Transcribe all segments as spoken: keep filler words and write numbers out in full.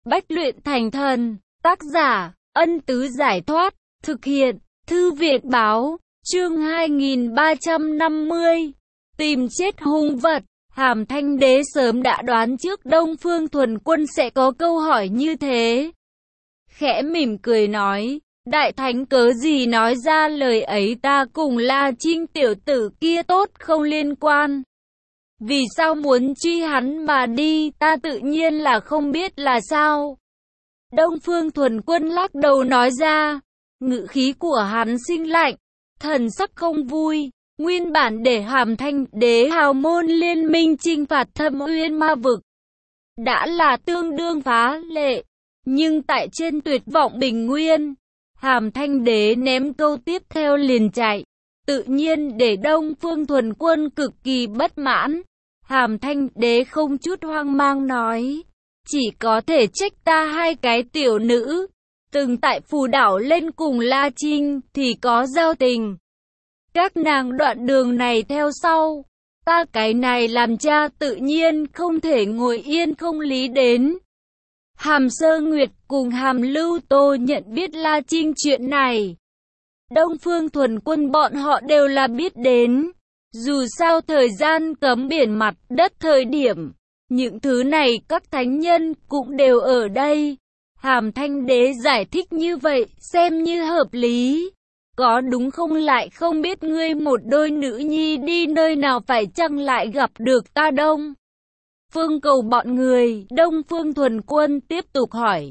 Bách luyện thành thần. Tác giả, Ân Tứ Giải Thoát. Thực hiện, Thư Việt Báo. Chương hai nghìn ba trăm năm mươi. Tìm chết hung vật. Hàm Thanh Đế sớm đã đoán trước Đông Phương Thuần Quân sẽ có câu hỏi như thế. Khẽ mỉm cười nói, Đại Thánh cớ gì nói ra lời ấy, ta cùng La Trinh tiểu tử kia tốt không liên quan. Vì sao muốn truy hắn mà đi, ta tự nhiên là không biết là sao. Đông Phương Thuần Quân lắc đầu nói ra, ngữ khí của hắn sinh lạnh, thần sắc không vui. Nguyên bản để Hàm Thanh Đế hào môn liên minh chinh phạt Thâm Uyên Ma Vực đã là tương đương phá lệ, nhưng tại trên Tuyệt Vọng Bình Nguyên, Hàm Thanh Đế ném câu tiếp theo liền chạy, tự nhiên để Đông Phương Thuần Quân cực kỳ bất mãn. Hàm Thanh Đế không chút hoang mang nói, chỉ có thể trách ta hai cái tiểu nữ, từng tại Phù Đảo lên cùng La Trinh thì có giao tình. Các nàng đoạn đường này theo sau, ta cái này làm cha tự nhiên không thể ngồi yên không lý đến. Hàm Sơ Nguyệt cùng Hàm Lưu Tô nhận biết La Trinh chuyện này. Đông Phương Thuần Quân bọn họ đều là biết đến. Dù sao thời gian cấm biển mặt đất thời điểm, những thứ này các thánh nhân cũng đều ở đây. Hàm Thanh Đế giải thích như vậy xem như hợp lý. Có đúng không, lại không biết ngươi một đôi nữ nhi đi nơi nào phải chăng lại gặp được ta Đông Phương cầu bọn người. Đông Phương Thuần Quân tiếp tục hỏi.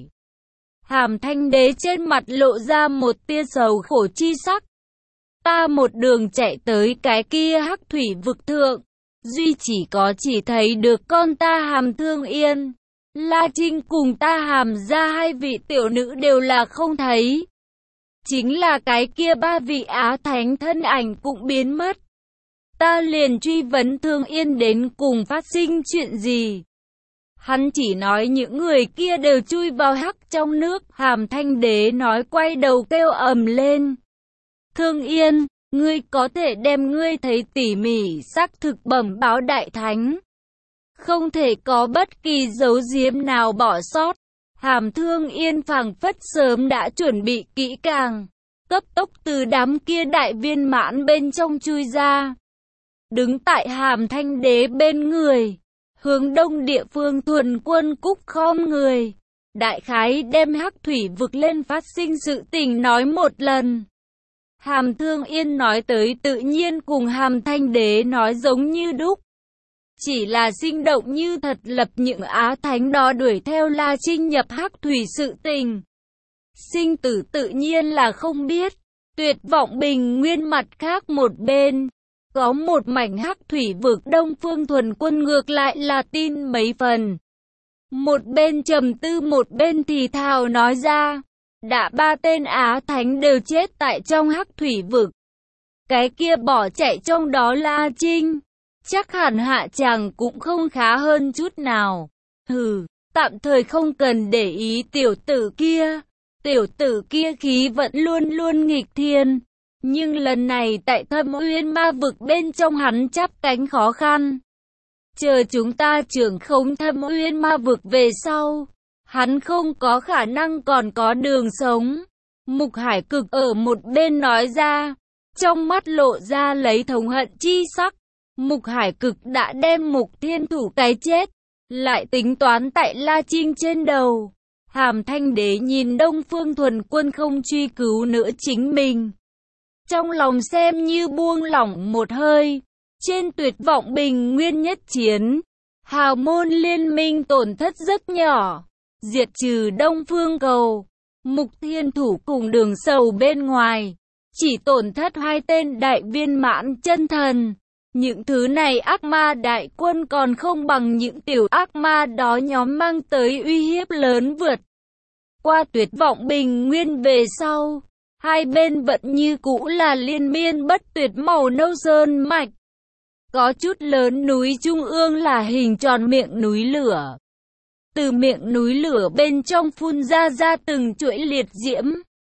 Hàm Thanh Đế trên mặt lộ ra một tia sầu khổ chi sắc. Ta một đường chạy tới cái kia Hắc Thủy vực thượng, duy chỉ có chỉ thấy được con ta Hàm Thương Yên. La Trinh cùng ta Hàm ra hai vị tiểu nữ đều là không thấy. Chính là cái kia ba vị Á Thánh thân ảnh cũng biến mất. Ta liền truy vấn Thương Yên đến cùng phát sinh chuyện gì. Hắn chỉ nói những người kia đều chui vào hắc trong nước. Hàm Thanh Đế nói quay đầu kêu ầm lên. Thương Yên, ngươi có thể đem ngươi thấy tỉ mỉ xác thực bẩm báo Đại Thánh. Không thể có bất kỳ dấu giếm nào bỏ sót. Hàm Thương Yên phảng phất sớm đã chuẩn bị kỹ càng, cấp tốc từ đám kia đại viên mãn bên trong chui ra. Đứng tại Hàm Thanh Đế bên người, hướng đông địa phương Thuần Quân cúc khom người. Đại khái đem Hắc Thủy vực lên phát sinh sự tình nói một lần. Hàm Thương Yên nói tới tự nhiên cùng Hàm Thanh Đế nói giống như đúc. Chỉ là sinh động như thật lập những Á Thánh đó đuổi theo La Trinh nhập Hắc Thủy sự tình. Sinh tử tự nhiên là không biết. Tuyệt Vọng Bình Nguyên mặt khác một bên, có một mảnh Hắc Thủy vực. Đông Phương Thuần Quân ngược lại là tin mấy phần. Một bên trầm tư một bên thì thào nói ra, đã ba tên Á Thánh đều chết tại trong Hắc Thủy vực. Cái kia bỏ chạy trong đó La Trinh, chắc hẳn hạ chàng cũng không khá hơn chút nào. Hừ, tạm thời không cần để ý tiểu tử kia. Tiểu tử kia khí vẫn luôn luôn nghịch thiên. Nhưng lần này tại Thâm Uyên Ma vực bên trong hắn chắp cánh khó khăn. Chờ chúng ta trưởng khống Thâm Uyên Ma vực về sau, hắn không có khả năng còn có đường sống. Mục Hải Cực ở một bên nói ra, trong mắt lộ ra lấy thống hận chi sắc. Mục Hải Cực đã đem Mục Thiên Thủ cái chết, lại tính toán tại La Trinh trên đầu. Hàm Thanh Đế nhìn Đông Phương Thuần Quân không truy cứu nữa chính mình, trong lòng xem như buông lỏng một hơi. Trên Tuyệt Vọng Bình Nguyên nhất chiến, hào môn liên minh tổn thất rất nhỏ, diệt trừ Đông Phương Cầu, Mục Thiên Thủ cùng Đường Sầu bên ngoài, chỉ tổn thất hai tên đại viên mãn chân thần. Những thứ này ác ma đại quân còn không bằng những tiểu ác ma đó nhóm mang tới uy hiếp lớn vượt qua Tuyệt Vọng Bình Nguyên về sau. Hai bên vẫn như cũ là liên miên bất tuyệt màu nâu sơn mạch. Có chút lớn núi trung ương là hình tròn miệng núi lửa. Từ miệng núi lửa bên trong phun ra ra từng chuỗi liệt diễm.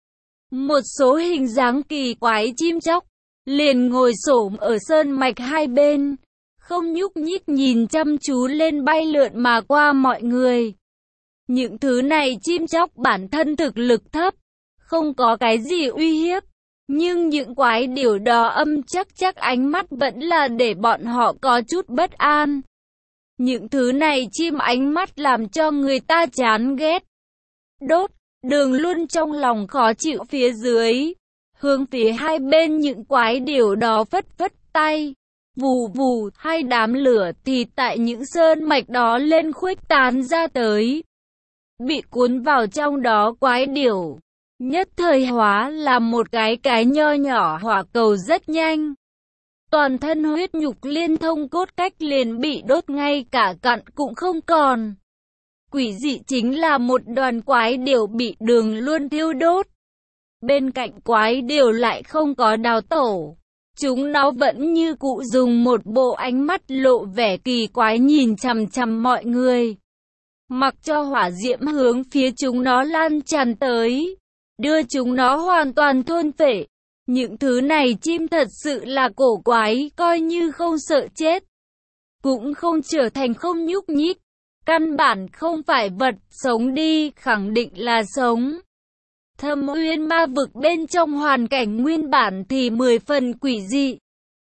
Một số hình dáng kỳ quái chim chóc liền ngồi xổm ở sơn mạch hai bên, không nhúc nhích nhìn chăm chú lên bay lượn mà qua mọi người. Những thứ này chim chóc bản thân thực lực thấp, không có cái gì uy hiếp. Nhưng những quái điểu đó âm chắc chắc ánh mắt vẫn là để bọn họ có chút bất an. Những thứ này chim ánh mắt làm cho người ta chán ghét. Đốt, Đường Luân trong lòng khó chịu phía dưới. Hướng phía hai bên những quái điểu đó phất phất tay. Vù vù, hai đám lửa thì tại những sơn mạch đó lên khuếch tán ra tới. Bị cuốn vào trong đó quái điểu nhất thời hóa là một cái cái nho nhỏ hỏa cầu rất nhanh. Toàn thân huyết nhục liên thông cốt cách liền bị đốt ngay cả cặn cũng không còn. Quỷ dị chính là một đoàn quái điểu bị Đường Luân thiêu đốt. Bên cạnh quái điểu lại không có đào tổ. Chúng nó vẫn như cũ dùng một bộ ánh mắt lộ vẻ kỳ quái nhìn chằm chằm mọi người. Mặc cho hỏa diễm hướng phía chúng nó lan tràn tới, đưa chúng nó hoàn toàn thôn phệ. Những thứ này chim thật sự là cổ quái, coi như không sợ chết, cũng không trở thành không nhúc nhích. Căn bản không phải vật sống đi, khẳng định là sống. Thâm Uyên ma vực bên trong hoàn cảnh nguyên bản thì mười phần quỷ dị.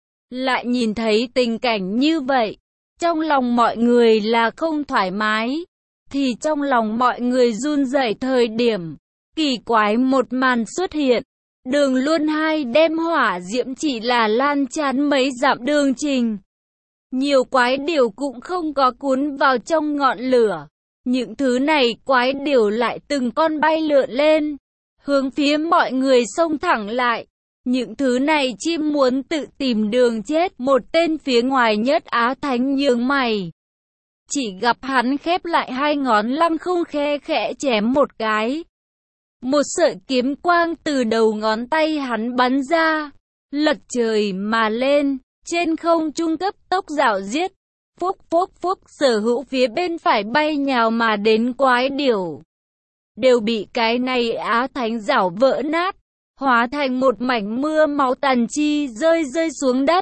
Lại nhìn thấy tình cảnh như vậy, trong lòng mọi người là không thoải mái. Thì trong lòng mọi người run rẩy thời điểm kỳ quái một màn xuất hiện. Đường Luân hai đem hỏa diễm chỉ là lan tràn mấy dặm đường trình. Nhiều quái điểu cũng không có cuốn vào trong ngọn lửa. Những thứ này quái điểu lại từng con bay lượn lên, hướng phía mọi người xông thẳng lại. Những thứ này chim muốn tự tìm đường chết. Một tên phía ngoài Nhất Á Thánh nhướng mày. Chỉ gặp hắn khép lại hai ngón lăng không khe khẽ chém một cái. Một sợi kiếm quang từ đầu ngón tay hắn bắn ra, lật trời mà lên, trên không trung cấp tốc rảo giết. Phúc phúc phúc, sở hữu phía bên phải bay nhào mà đến quái điểu đều bị cái này Á Thánh rảo vỡ nát, hóa thành một mảnh mưa máu tàn chi rơi rơi xuống đất.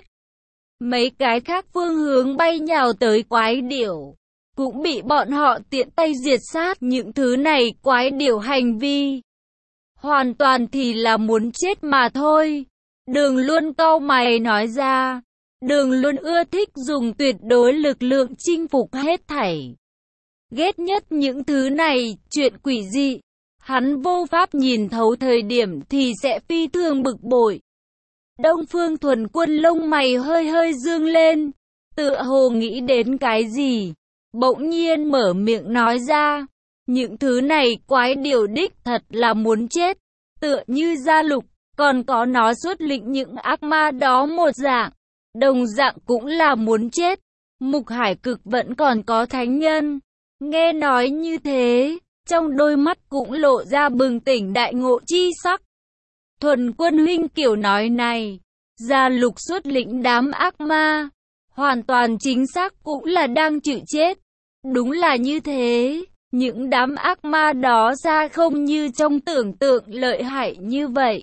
Mấy cái khác phương hướng bay nhào tới quái điểu cũng bị bọn họ tiện tay diệt sát. Những thứ này quái điểu hành vi hoàn toàn thì là muốn chết mà thôi. Đường Luân cau mày nói ra. Đường Luân ưa thích dùng tuyệt đối lực lượng chinh phục hết thảy. Ghét nhất những thứ này, chuyện quỷ dị. Hắn vô pháp nhìn thấu thời điểm thì sẽ phi thường bực bội. Đông Phương Thuần Quân lông mày hơi hơi dương lên, tựa hồ nghĩ đến cái gì, bỗng nhiên mở miệng nói ra. Những thứ này quái điểu đích thật là muốn chết, tựa như Gia Lục, còn có nó xuất lĩnh những ác ma đó một dạng, đồng dạng cũng là muốn chết. Mục Hải Cực vẫn còn có thánh nhân. Nghe nói như thế, trong đôi mắt cũng lộ ra bừng tỉnh đại ngộ chi sắc. Thuần Quân huynh kiểu nói này, Gia Lục xuất lĩnh đám ác ma, hoàn toàn chính xác cũng là đang chịu chết. Đúng là như thế, những đám ác ma đó ra không như trong tưởng tượng lợi hại như vậy.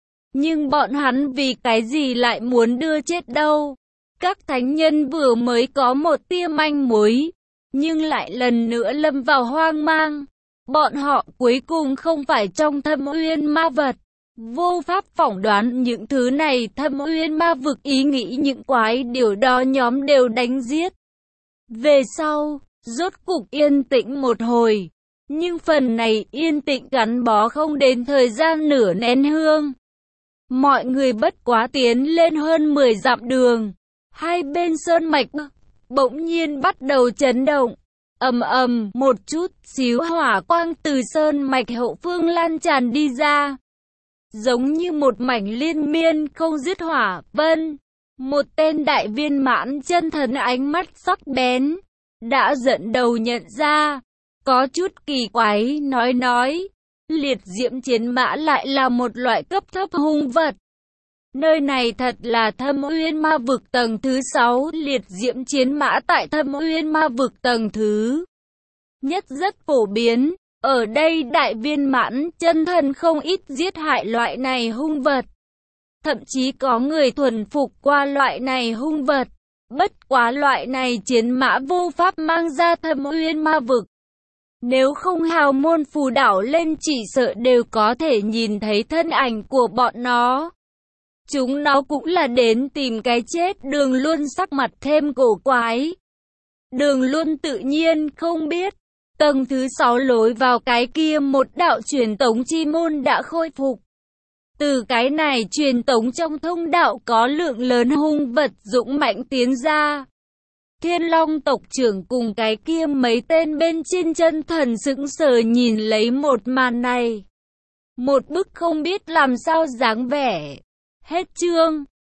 Nhưng bọn hắn vì cái gì lại muốn đưa chết đâu? Các thánh nhân vừa mới có một tia manh mối, nhưng lại lần nữa lâm vào hoang mang. Bọn họ cuối cùng không phải trong Thâm Uyên ma vật. Vô pháp phỏng đoán những thứ này. Thâm Uyên ma vực ý nghĩ những quái điều đó nhóm đều đánh giết. Về sau, rốt cục yên tĩnh một hồi. Nhưng phần này yên tĩnh gắn bó không đến thời gian nửa nén hương. Mọi người bất quá tiến lên hơn mười dặm đường. Hai bên sơn mạch bỗng nhiên bắt đầu chấn động. Ầm ầm, một chút xíu hỏa quang từ sơn mạch hậu phương lan tràn đi ra, giống như một mảnh liên miên không dứt hỏa vân. Một tên đại viên mãn chân thần ánh mắt sắc bén, đã dẫn đầu nhận ra, có chút kỳ quái nói nói, liệt diễm chiến mã lại là một loại cấp thấp hung vật. Nơi này thật là Thâm Uyên ma vực tầng thứ sáu, liệt diễm chiến mã tại Thâm Uyên ma vực tầng thứ nhất rất phổ biến. Ở đây đại viên mãn chân thần không ít giết hại loại này hung vật. Thậm chí có người thuần phục qua loại này hung vật. Bất quá loại này chiến mã vô pháp mang ra Thâm Uyên ma vực. Nếu không hào môn phù đảo lên chỉ sợ đều có thể nhìn thấy thân ảnh của bọn nó. Chúng nó cũng là đến tìm cái chết. Đường Luân sắc mặt thêm cổ quái. Đường Luân tự nhiên không biết. Tầng thứ sáu lối vào cái kia một đạo truyền tống chi môn đã khôi phục. Từ cái này truyền tống trong thông đạo có lượng lớn hung vật dũng mãnh tiến ra. Thiên Long tộc trưởng cùng cái kia mấy tên bên trên chân thần sững sờ nhìn lấy một màn này. Một bức không biết làm sao dáng vẻ. Hết chương.